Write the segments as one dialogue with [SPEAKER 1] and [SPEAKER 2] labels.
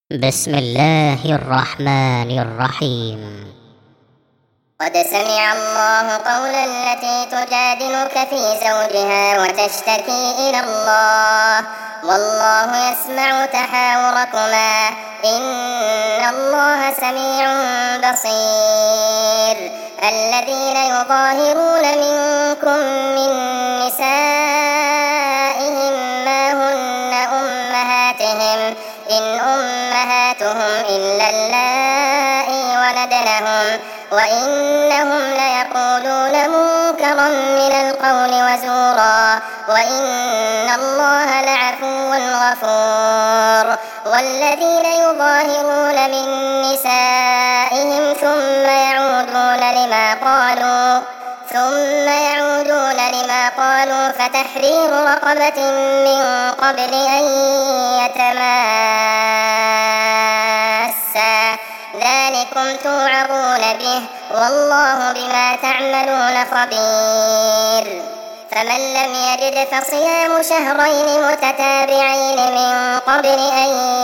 [SPEAKER 1] بسم الله الرحمن الرحيم.
[SPEAKER 2] قد سمع الله قول التي تجادلك في زوجها وتشتكي إلى الله والله يسمع تحاوركما إن الله سميع بصير. الذين يظاهرون منكم من نسائهم ما هن أمهاتهم إن أمهاتهم إلا اللائي ولدنهم وإنهم ليقولون منكرا من القول وزورا وإن الله لعفو غفور. والذين يظاهرون من نسائهم ثم يعودون لما قالوا فتحرير رقبة من قبل أن يتماسا ذلكم توعظون به والله بما تعملون خبير. فمن لم يجد فصيام شهرين متتابعين من قبل أن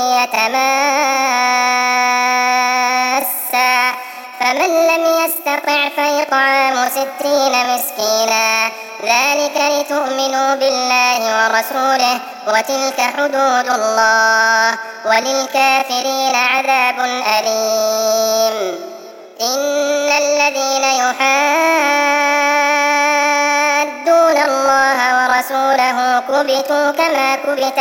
[SPEAKER 2] يتماسا فمن لم يستطع فإطعام 60 مسكينا ذلك لتؤمنوا بالله ورسوله وتلك حدود الله وللكافرين عذاب أليم. إن الذين يحادون الله ورسوله كبتوا كما كبت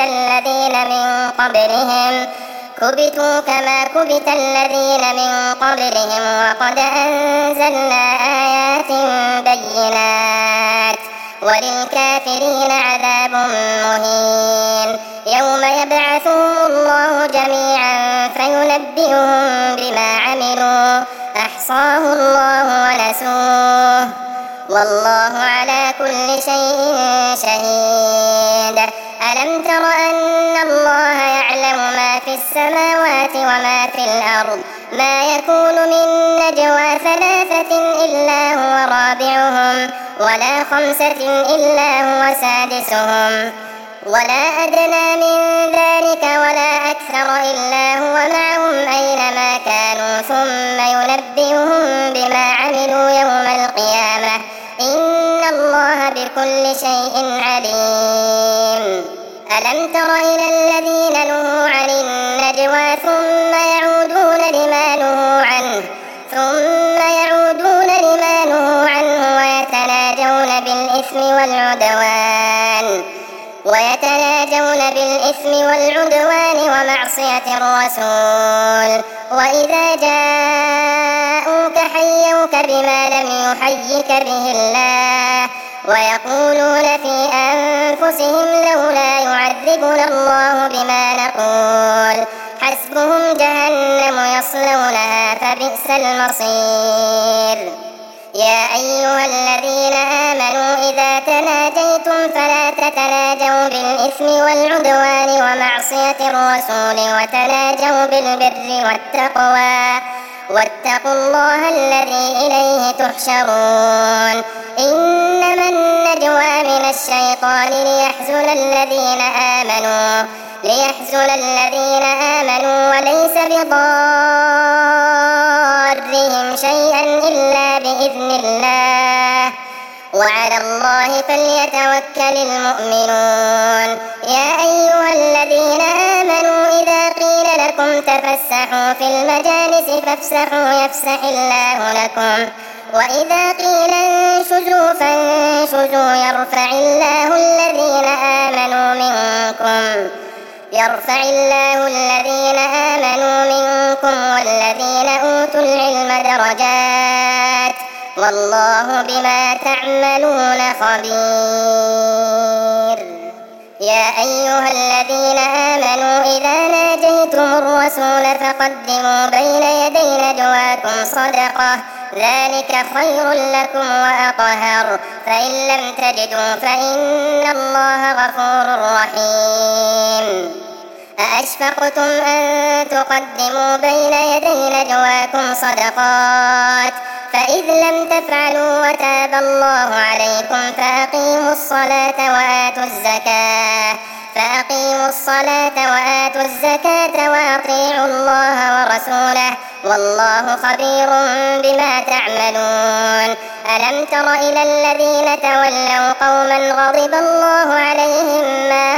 [SPEAKER 2] الذين من قبلهم وقد أنزلنا آيات بينات وللكافرين عذاب مهين. يوم يبعثهم الله جميعا فينبئهم بما عملوا أحصاه الله ونسوه والله على كل شيء شهيد. ألم تر أن الله يعلم ما في السماوات وما في الأرض ما يكون من نجوى 3 إلا هو رابعهم ولا 5 إلا هو سادسهم ولا أدنى من ذلك ولا أكثر إلا هو معهم أينما كانوا ثم ينبئهم بما عملوا يوم القيامة إن الله بكل شيء عليم. ألم تر إلى الذين نهوا عن النجوى ثم يعودون لما نهوا عنه ويتناجون بالإثم والعدوان ومعصية الرسول وإذا جاءوك حيوك بما لم يحيك به الله ويقولون في أنفسهم لولا يعذبنا الله بما نقول حسبهم جهنم يصلونها فبئس المصير. يا أيها الذين آمنوا إذا تناجيتم فلا تتناجوا بالإثم والعدوان ومعصية الرسول وتناجوا بالبر والتقوى واتقوا الله الذي إليه تحشرون. إنما النجوى من الشيطان ليحزن الذين آمنوا وليس بضارهم شيئا إلا بإذن الله وعلى الله فليتوكل المؤمنون. يا أيها الذين آمنوا إذا قيل لكم تفسحوا في المجالس فافسحوا يفسح الله لكم وإذا قيل انشزوا فانشزوا يرفع الله الذين آمنوا منكم والذين أوتوا العلم درجات والله بما تعملون خبير. يا أيها الذين آمنوا إذا ناجيتم الرسول فقدموا بين يدي نجواكم صدقة ذلك خير لكم وأطهر فإن لم تجدوا فإن الله غفور رحيم. أأشفقتم أن تقدموا بين يدي نجواكم صدقات فإذ لم تفعلوا وتاب الله عليكم فأقيموا الصلاة وآتوا الزكاة وأطيعوا الله ورسوله والله خبير بما تعملون. ألم تر إلى الذين تولوا قوما غضب الله عليهم ما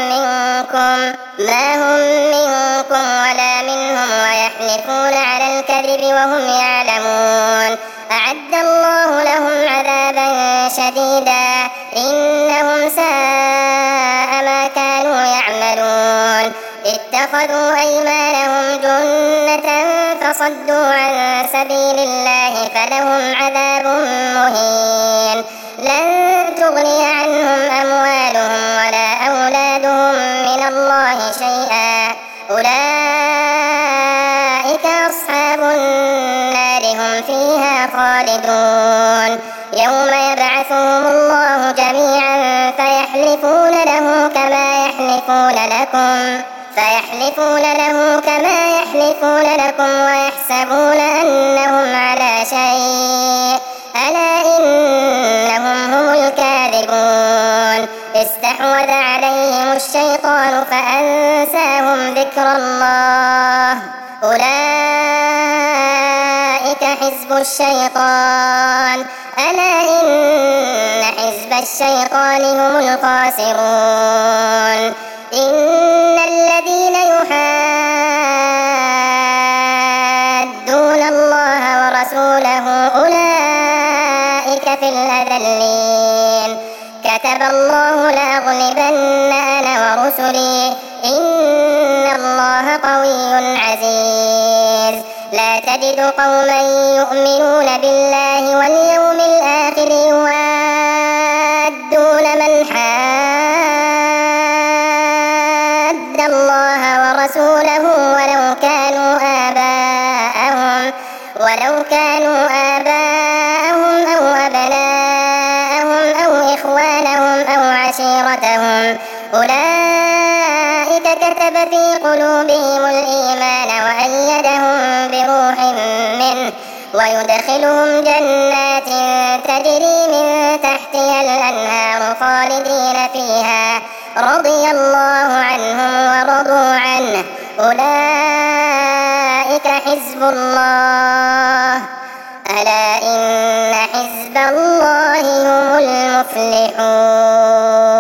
[SPEAKER 2] هم منكم ولا منهم ويحلفون على الكذب وهم يعلمون. أعد الله لهم عذابا شديدا إنهم ساء ما كانوا يعملون. اتخذوا أيمانهم جنة فصدوا عن سبيل الله فلهم عذاب مهين. لن تغني عنهم أموالهم ولا أولادهم من الله شيئا أولئك أصحاب النار هم فيها خالدون. يوم يبعثهم الله جميعا فيحلفون له كما يحلفون لكم ويحسبون أنهم على شيء ألا إنهم هم الكاذبون. استحوذ عليهم الشيطان فأنساهم ذكر الله أولئك حزب الشيطان ألا إن حزب الشيطان هم الخاسرون. إن الذين يحادون الله ورسوله أولئك في الأذلين. كتب الله لأغلبن أنا ورسلي إن الله قوي عزيز. لا تجد قوما يؤمنون بالله واليوم الآخر يوادون من حاد الله ورسوله ولو كانوا آباءهم أو أبناءهم أو إخوانهم أو عشيرتهم أولئك كتب في قلوبهم الإيمان وأيدهم بروح منه ويدخلهم جنات تجري من تحتها الأنهار خالدين فيها رضي الله عنهم ورضوا عنه أولئك حزب الله ألا إن حزب الله هم المفلحون.